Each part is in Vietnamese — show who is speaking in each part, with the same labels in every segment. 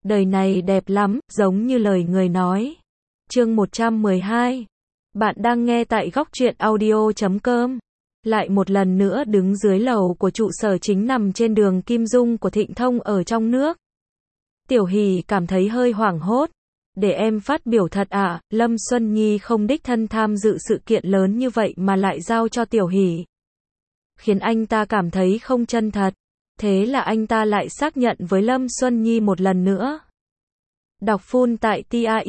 Speaker 1: Đời này đẹp lắm, giống như lời người nói. Chương 112. Bạn đang nghe tại góc truyện audio.com. Lại một lần nữa đứng dưới lầu của trụ sở chính nằm trên đường Kim Dung của Thịnh Thông ở trong nước. Tiểu Hỷ cảm thấy hơi hoảng hốt. Để em phát biểu thật ạ, Lâm Xuân Nhi không đích thân tham dự sự kiện lớn như vậy mà lại giao cho Tiểu Hỷ. Khiến anh ta cảm thấy không chân thật. Thế là anh ta lại xác nhận với Lâm Xuân Nhi một lần nữa. Đọc full tại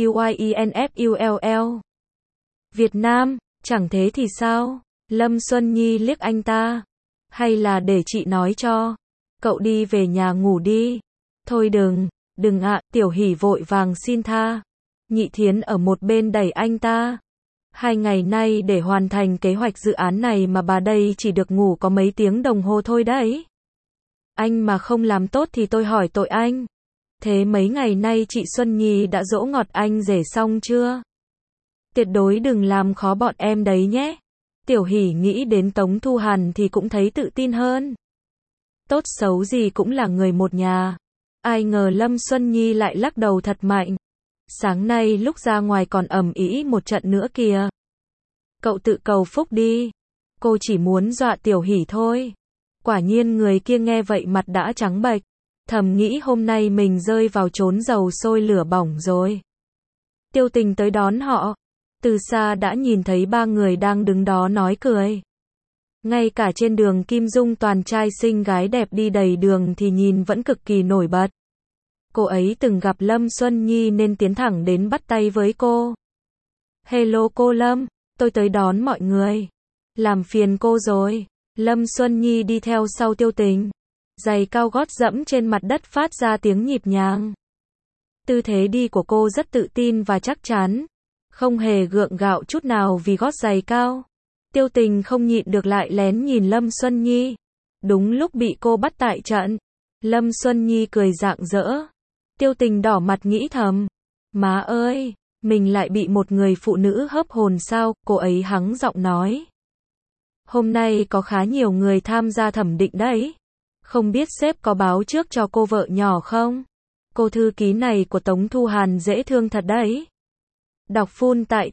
Speaker 1: TAUYINFULL. Việt Nam, chẳng thế thì sao? Lâm Xuân Nhi liếc anh ta. Hay là để chị nói cho. Cậu đi về nhà ngủ đi. Thôi đừng ạ, Tiểu Hỷ vội vàng xin tha. Nhị Thiến ở một bên đẩy anh ta. 2 ngày nay để hoàn thành kế hoạch dự án này mà bà đây chỉ được ngủ có mấy tiếng đồng hồ thôi đấy. Anh mà không làm tốt thì tôi hỏi tội anh. Thế mấy ngày nay chị Xuân Nhi đã dỗ ngọt anh rể xong chưa? Tuyệt đối đừng làm khó bọn em đấy nhé. Tiểu Hỷ nghĩ đến Tống Thu Hàn thì cũng thấy tự tin hơn. Tốt xấu gì cũng là người một nhà. Ai ngờ Lâm Xuân Nhi lại lắc đầu thật mạnh. Sáng nay lúc ra ngoài còn ầm ĩ một trận nữa kìa. Cậu tự cầu phúc đi. Cô chỉ muốn dọa Tiểu Hỷ thôi. Quả nhiên người kia nghe vậy mặt đã trắng bệch. Thầm nghĩ hôm nay mình rơi vào chốn dầu sôi lửa bỏng rồi. Tiêu Tình tới đón họ. Từ xa đã nhìn thấy 3 người đang đứng đó nói cười. Ngay cả trên đường Kim Dung toàn trai xinh gái đẹp đi đầy đường thì nhìn vẫn cực kỳ nổi bật. Cô ấy từng gặp Lâm Xuân Nhi nên tiến thẳng đến bắt tay với cô. Hello cô Lâm, tôi tới đón mọi người. Làm phiền cô rồi. Lâm Xuân Nhi đi theo sau Tiêu Tình. Giày cao gót dẫm trên mặt đất phát ra tiếng nhịp nhàng. Tư thế đi của cô rất tự tin và chắc chắn. Không hề gượng gạo chút nào vì gót giày cao. Tiêu Tình không nhịn được lại lén nhìn Lâm Xuân Nhi. Đúng lúc bị cô bắt tại trận. Lâm Xuân Nhi cười rạng rỡ. Tiêu Tình đỏ mặt nghĩ thầm. Má ơi, mình lại bị một người phụ nữ hớp hồn sao? Cô ấy hắng giọng nói. Hôm nay có khá nhiều người tham gia thẩm định đấy. Không biết sếp có báo trước cho cô vợ nhỏ không? Cô thư ký này của Tống Thu Hàn dễ thương thật đấy. Đọc full tại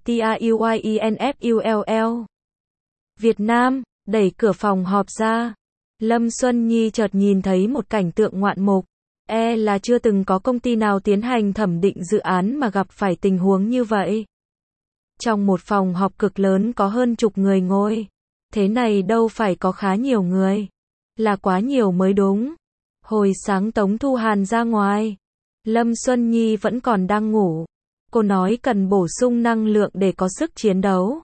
Speaker 1: TAUYINFULL. Việt Nam, đẩy cửa phòng họp ra. Lâm Xuân Nhi chợt nhìn thấy một cảnh tượng ngoạn mục. Là chưa từng có công ty nào tiến hành thẩm định dự án mà gặp phải tình huống như vậy. Trong một phòng họp cực lớn có hơn chục người ngồi. Thế này đâu phải có khá nhiều người. Là quá nhiều mới đúng. Hồi sáng Tống Thu Hàn ra ngoài. Lâm Xuân Nhi vẫn còn đang ngủ. Cô nói cần bổ sung năng lượng để có sức chiến đấu.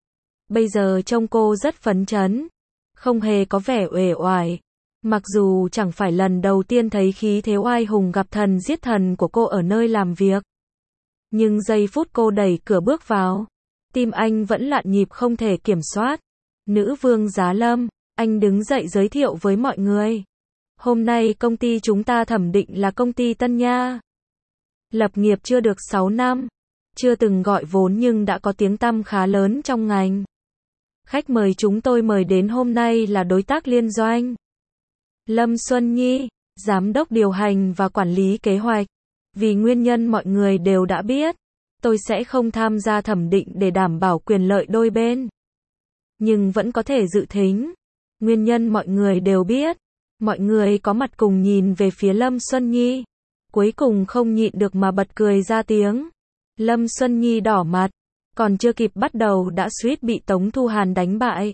Speaker 1: Bây giờ trông cô rất phấn chấn. Không hề có vẻ uể oải. Mặc dù chẳng phải lần đầu tiên thấy khí thế oai hùng gặp thần giết thần của cô ở nơi làm việc. Nhưng giây phút cô đẩy cửa bước vào. Tim anh vẫn lặn nhịp không thể kiểm soát. Nữ vương Giá Lâm, anh đứng dậy giới thiệu với mọi người. Hôm nay công ty chúng ta thẩm định là công ty Tân Nha. Lập nghiệp chưa được 6 năm. Chưa từng gọi vốn nhưng đã có tiếng tăm khá lớn trong ngành. Khách mời chúng tôi mời đến hôm nay là đối tác liên doanh. Lâm Xuân Nhi, giám đốc điều hành và quản lý kế hoạch. Vì nguyên nhân mọi người đều đã biết, tôi sẽ không tham gia thẩm định để đảm bảo quyền lợi đôi bên. Nhưng vẫn có thể dự thính. Nguyên nhân mọi người đều biết. Mọi người có mặt cùng nhìn về phía Lâm Xuân Nhi. Cuối cùng không nhịn được mà bật cười ra tiếng. Lâm Xuân Nhi đỏ mặt. Còn chưa kịp bắt đầu đã suýt bị Tống Thu Hàn đánh bại.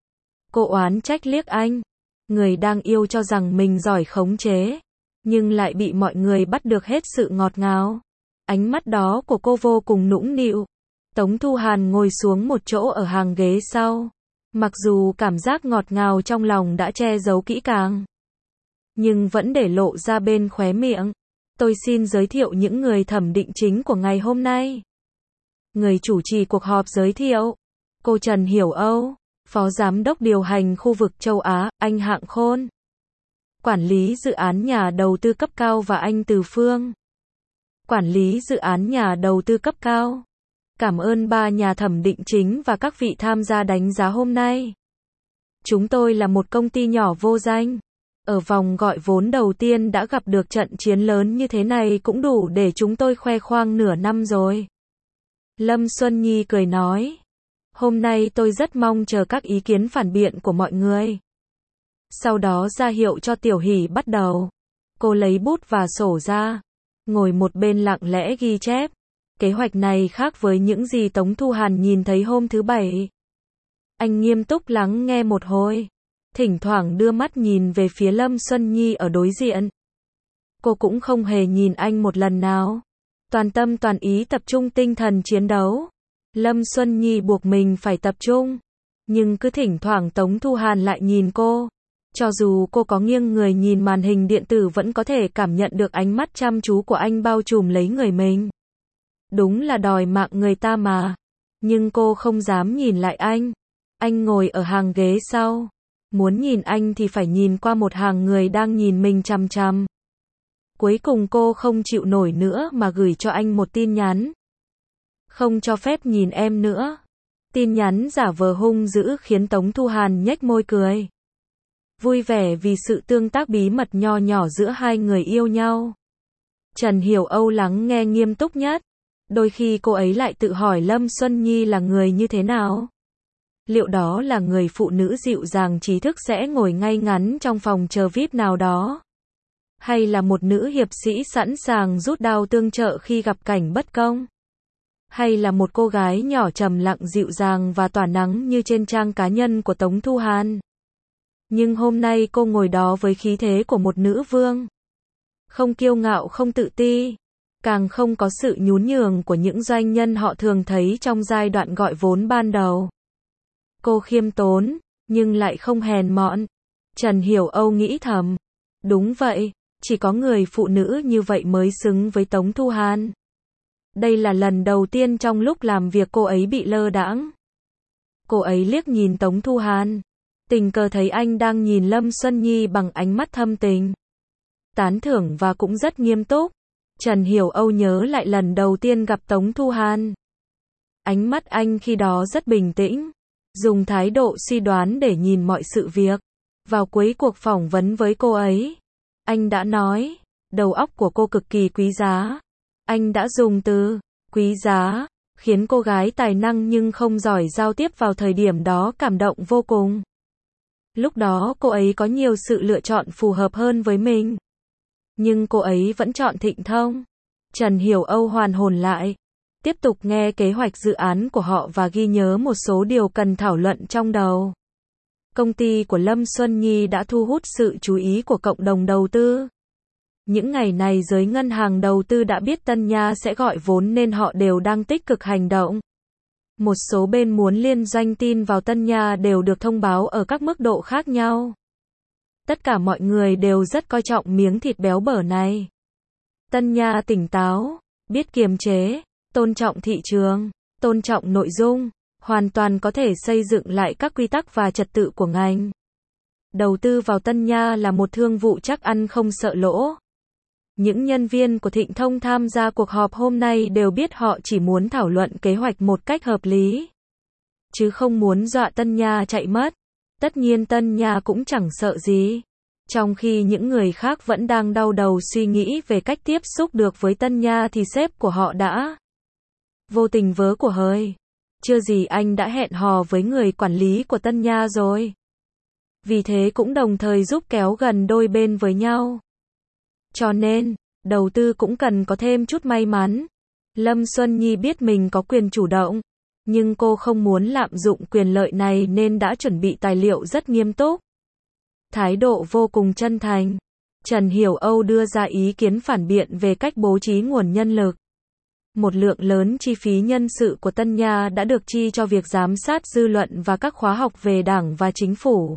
Speaker 1: Cô oán trách liếc anh. Người đang yêu cho rằng mình giỏi khống chế. Nhưng lại bị mọi người bắt được hết sự ngọt ngào. Ánh mắt đó của cô vô cùng nũng nịu. Tống Thu Hàn ngồi xuống một chỗ ở hàng ghế sau. Mặc dù cảm giác ngọt ngào trong lòng đã che giấu kỹ càng. Nhưng vẫn để lộ ra bên khóe miệng. Tôi xin giới thiệu những người thẩm định chính của ngày hôm nay. Người chủ trì cuộc họp giới thiệu. Cô Trần Hiểu Âu, Phó Giám đốc điều hành khu vực châu Á, anh Hạng Khôn. Quản lý dự án nhà đầu tư cấp cao và anh Từ Phương. Quản lý dự án nhà đầu tư cấp cao. Cảm ơn 3 nhà thẩm định chính và các vị tham gia đánh giá hôm nay. Chúng tôi là một công ty nhỏ vô danh. Ở vòng gọi vốn đầu tiên đã gặp được trận chiến lớn như thế này cũng đủ để chúng tôi khoe khoang nửa năm rồi. Lâm Xuân Nhi cười nói. Hôm nay tôi rất mong chờ các ý kiến phản biện của mọi người. Sau đó ra hiệu cho Tiểu Hỷ bắt đầu. Cô lấy bút và sổ ra, ngồi một bên lặng lẽ ghi chép. Kế hoạch này khác với những gì Tống Thu Hàn nhìn thấy hôm thứ Bảy. Anh nghiêm túc lắng nghe một hồi, thỉnh thoảng đưa mắt nhìn về phía Lâm Xuân Nhi ở đối diện. Cô cũng không hề nhìn anh một lần nào. Toàn tâm toàn ý tập trung tinh thần chiến đấu. Lâm Xuân Nhi buộc mình phải tập trung. Nhưng cứ thỉnh thoảng Tống Thu Hàn lại nhìn cô. Cho dù cô có nghiêng người nhìn màn hình điện tử vẫn có thể cảm nhận được ánh mắt chăm chú của anh bao trùm lấy người mình. Đúng là đòi mạng người ta mà. Nhưng cô không dám nhìn lại anh. Anh ngồi ở hàng ghế sau. Muốn nhìn anh thì phải nhìn qua một hàng người đang nhìn mình chằm chằm. Cuối cùng cô không chịu nổi nữa mà gửi cho anh một tin nhắn. Không cho phép nhìn em nữa. Tin nhắn giả vờ hung dữ khiến Tống Thu Hàn nhếch môi cười. Vui vẻ vì sự tương tác bí mật nho nhỏ giữa hai người yêu nhau. Trần Hiểu Âu lắng nghe nghiêm túc nhất. Đôi khi cô ấy lại tự hỏi Lâm Xuân Nhi là người như thế nào? Liệu đó là người phụ nữ dịu dàng trí thức sẽ ngồi ngay ngắn trong phòng chờ VIP nào đó? Hay là một nữ hiệp sĩ sẵn sàng rút đao tương trợ khi gặp cảnh bất công? Hay là một cô gái nhỏ trầm lặng dịu dàng và tỏa nắng như trên trang cá nhân của Tống Thu Hàn? Nhưng hôm nay cô ngồi đó với khí thế của một nữ vương. Không kiêu ngạo, không tự ti, càng không có sự nhún nhường của những doanh nhân họ thường thấy trong giai đoạn gọi vốn ban đầu. Cô khiêm tốn, nhưng lại không hèn mọn. Trần Hiểu Âu nghĩ thầm. Đúng vậy, chỉ có người phụ nữ như vậy mới xứng với Tống Thu Hàn. Đây là lần đầu tiên trong lúc làm việc cô ấy bị lơ đãng. Cô ấy liếc nhìn Tống Thu Hàn. Tình cờ thấy anh đang nhìn Lâm Xuân Nhi bằng ánh mắt thâm tình, tán thưởng và cũng rất nghiêm túc. Trần Hiểu Âu nhớ lại lần đầu tiên gặp Tống Thu Hàn. Ánh mắt anh khi đó rất bình tĩnh, dùng thái độ suy đoán để nhìn mọi sự việc. Vào cuối cuộc phỏng vấn với cô ấy, anh đã nói, đầu óc của cô cực kỳ quý giá. Anh đã dùng từ quý giá, khiến cô gái tài năng nhưng không giỏi giao tiếp vào thời điểm đó cảm động vô cùng. Lúc đó cô ấy có nhiều sự lựa chọn phù hợp hơn với mình. Nhưng cô ấy vẫn chọn Thịnh Thông. Trần Hiểu Âu hoàn hồn lại, tiếp tục nghe kế hoạch dự án của họ và ghi nhớ một số điều cần thảo luận trong đầu. Công ty của Lâm Xuân Nhi đã thu hút sự chú ý của cộng đồng đầu tư. Những ngày này giới ngân hàng đầu tư đã biết Tân Nha sẽ gọi vốn nên họ đều đang tích cực hành động. Một số bên muốn liên doanh tin vào Tân Nha đều được thông báo ở các mức độ khác nhau. Tất cả mọi người đều rất coi trọng miếng thịt béo bở này. Tân Nha tỉnh táo, biết kiềm chế, tôn trọng thị trường, tôn trọng nội dung, hoàn toàn có thể xây dựng lại các quy tắc và trật tự của ngành. Đầu tư vào Tân Nha là một thương vụ chắc ăn không sợ lỗ. Những nhân viên của Thịnh Thông tham gia cuộc họp hôm nay đều biết họ chỉ muốn thảo luận kế hoạch một cách hợp lý, chứ không muốn dọa Tân Nha chạy mất. Tất nhiên Tân Nha cũng chẳng sợ gì. Trong khi những người khác vẫn đang đau đầu suy nghĩ về cách tiếp xúc được với Tân Nha thì sếp của họ đã vô tình vớ của hời. Chưa gì anh đã hẹn hò với người quản lý của Tân Nha rồi. Vì thế cũng đồng thời giúp kéo gần đôi bên với nhau. Cho nên, đầu tư cũng cần có thêm chút may mắn. Lâm Xuân Nhi biết mình có quyền chủ động, nhưng cô không muốn lạm dụng quyền lợi này nên đã chuẩn bị tài liệu rất nghiêm túc. Thái độ vô cùng chân thành. Trần Hiểu Âu đưa ra ý kiến phản biện về cách bố trí nguồn nhân lực. Một lượng lớn chi phí nhân sự của Tân Nha đã được chi cho việc giám sát dư luận và các khóa học về Đảng và Chính phủ.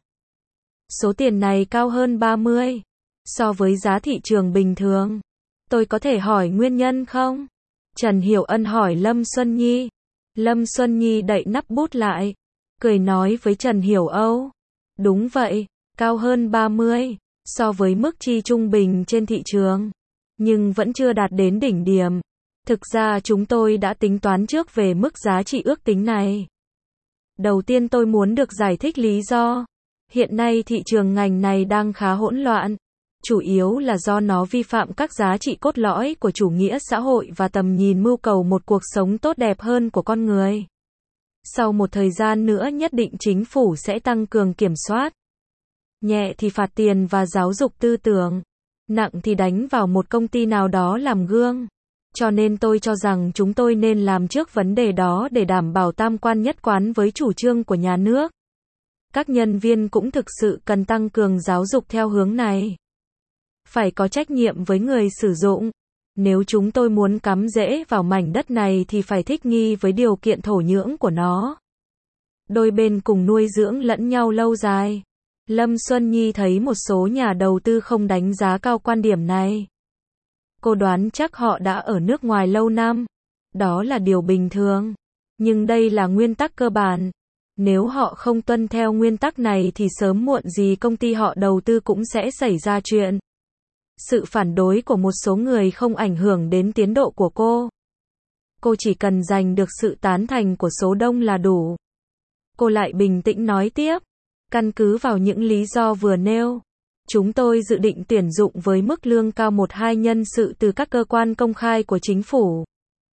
Speaker 1: Số tiền này cao hơn 30 so với giá thị trường bình thường. Tôi có thể hỏi nguyên nhân không? Trần Hiểu Ân hỏi Lâm Xuân Nhi. Lâm Xuân Nhi đậy nắp bút lại, cười nói với Trần Hiểu Âu. Đúng vậy, cao hơn 30 so với mức chi trung bình trên thị trường, nhưng vẫn chưa đạt đến đỉnh điểm. Thực ra chúng tôi đã tính toán trước về mức giá trị ước tính này. Đầu tiên tôi muốn được giải thích lý do. Hiện nay thị trường ngành này đang khá hỗn loạn. Chủ yếu là do nó vi phạm các giá trị cốt lõi của chủ nghĩa xã hội và tầm nhìn mưu cầu một cuộc sống tốt đẹp hơn của con người. Sau một thời gian nữa nhất định chính phủ sẽ tăng cường kiểm soát. Nhẹ thì phạt tiền và giáo dục tư tưởng. Nặng thì đánh vào một công ty nào đó làm gương. Cho nên tôi cho rằng chúng tôi nên làm trước vấn đề đó để đảm bảo tam quan nhất quán với chủ trương của nhà nước. Các nhân viên cũng thực sự cần tăng cường giáo dục theo hướng này. Phải có trách nhiệm với người sử dụng. Nếu chúng tôi muốn cắm rễ vào mảnh đất này thì phải thích nghi với điều kiện thổ nhưỡng của nó. Đôi bên cùng nuôi dưỡng lẫn nhau lâu dài. Lâm Xuân Nhi thấy một số nhà đầu tư không đánh giá cao quan điểm này. Cô đoán chắc họ đã ở nước ngoài lâu năm. Đó là điều bình thường. Nhưng đây là nguyên tắc cơ bản. Nếu họ không tuân theo nguyên tắc này thì sớm muộn gì công ty họ đầu tư cũng sẽ xảy ra chuyện. Sự phản đối của một số người không ảnh hưởng đến tiến độ của cô. Cô chỉ cần giành được sự tán thành của số đông là đủ. Cô lại bình tĩnh nói tiếp. Căn cứ vào những lý do vừa nêu, chúng tôi dự định tuyển dụng với mức lương cao 1-2 nhân sự từ các cơ quan công khai của chính phủ.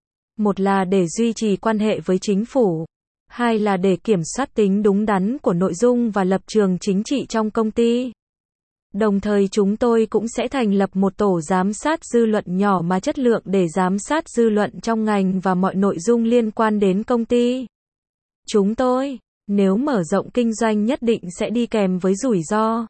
Speaker 1: Một là để duy trì quan hệ với chính phủ. Hai là để kiểm soát tính đúng đắn của nội dung và lập trường chính trị trong công ty. Đồng thời chúng tôi cũng sẽ thành lập một tổ giám sát dư luận nhỏ mà chất lượng để giám sát dư luận trong ngành và mọi nội dung liên quan đến công ty. Chúng tôi, nếu mở rộng kinh doanh nhất định sẽ đi kèm với rủi ro.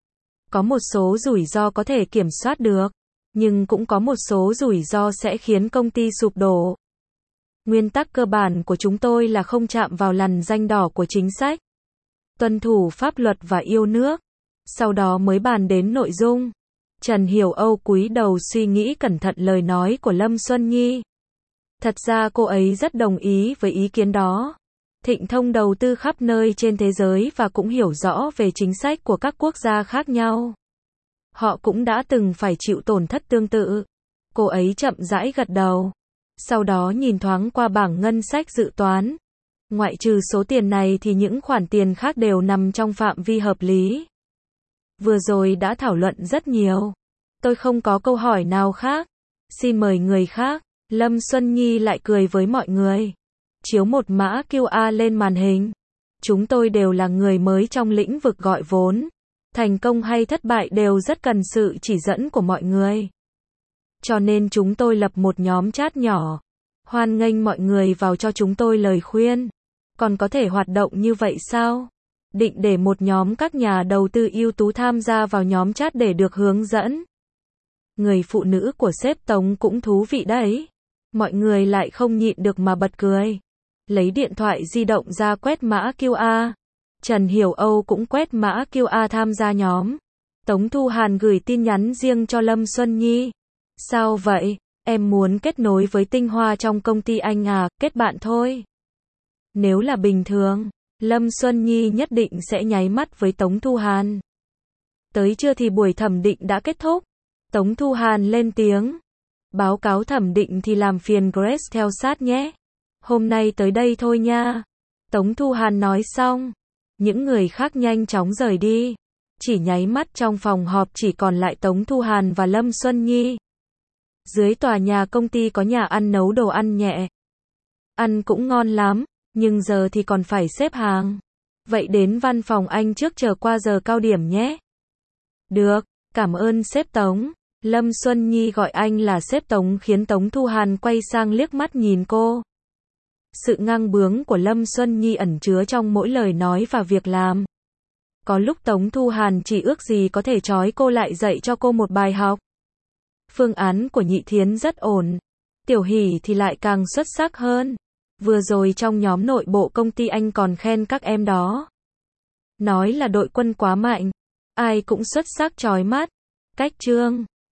Speaker 1: Có một số rủi ro có thể kiểm soát được, nhưng cũng có một số rủi ro sẽ khiến công ty sụp đổ. Nguyên tắc cơ bản của chúng tôi là không chạm vào lằn ranh đỏ của chính sách, tuân thủ pháp luật và yêu nước. Sau đó mới bàn đến nội dung. Trần Hiểu Âu cúi đầu suy nghĩ cẩn thận lời nói của Lâm Xuân Nhi. Thật ra cô ấy rất đồng ý với ý kiến đó. Thịnh Thông đầu tư khắp nơi trên thế giới và cũng hiểu rõ về chính sách của các quốc gia khác nhau. Họ cũng đã từng phải chịu tổn thất tương tự. Cô ấy chậm rãi gật đầu. Sau đó nhìn thoáng qua bảng ngân sách dự toán. Ngoại trừ số tiền này thì những khoản tiền khác đều nằm trong phạm vi hợp lý. Vừa rồi đã thảo luận rất nhiều. Tôi không có câu hỏi nào khác. Xin mời người khác. Lâm Xuân Nhi lại cười với mọi người. Chiếu một mã QR lên màn hình. Chúng tôi đều là người mới trong lĩnh vực gọi vốn. Thành công hay thất bại đều rất cần sự chỉ dẫn của mọi người. Cho nên chúng tôi lập một nhóm chat nhỏ. Hoan nghênh mọi người vào cho chúng tôi lời khuyên. Còn có thể hoạt động như vậy sao? Định để một nhóm các nhà đầu tư ưu tú tham gia vào nhóm chat để được hướng dẫn. Người phụ nữ của sếp Tống cũng thú vị đấy. Mọi người lại không nhịn được mà bật cười. Lấy điện thoại di động ra quét mã QR. Trần Hiểu Âu cũng quét mã QR tham gia nhóm. Tống Thu Hàn gửi tin nhắn riêng cho Lâm Xuân Nhi. Sao vậy? Em muốn kết nối với tinh hoa trong công ty anh à, kết bạn thôi. Nếu là bình thường, Lâm Xuân Nhi nhất định sẽ nháy mắt với Tống Thu Hàn. Tới trưa thì buổi thẩm định đã kết thúc. Tống Thu Hàn lên tiếng. Báo cáo thẩm định thì làm phiền Grace theo sát nhé. Hôm nay tới đây thôi nha. Tống Thu Hàn nói xong. Những người khác nhanh chóng rời đi. Chỉ nháy mắt trong phòng họp chỉ còn lại Tống Thu Hàn và Lâm Xuân Nhi. Dưới tòa nhà công ty có nhà ăn nấu đồ ăn nhẹ. Ăn cũng ngon lắm, nhưng giờ thì còn phải xếp hàng. Vậy đến văn phòng anh trước chờ qua giờ cao điểm nhé. Được, cảm ơn sếp Tống. Lâm Xuân Nhi gọi anh là sếp Tống khiến Tống Thu Hàn quay sang liếc mắt nhìn cô. Sự ngang bướng của Lâm Xuân Nhi ẩn chứa trong mỗi lời nói và việc làm. Có lúc Tống Thu Hàn chỉ ước gì có thể trói cô lại dạy cho cô một bài học. Phương án của Nhị Thiến rất ổn. Tiểu Hỷ thì lại càng xuất sắc hơn. Vừa rồi trong nhóm nội bộ công ty anh còn khen các em đó. Nói là đội quân quá mạnh. Ai cũng xuất sắc chói mắt. Cách chương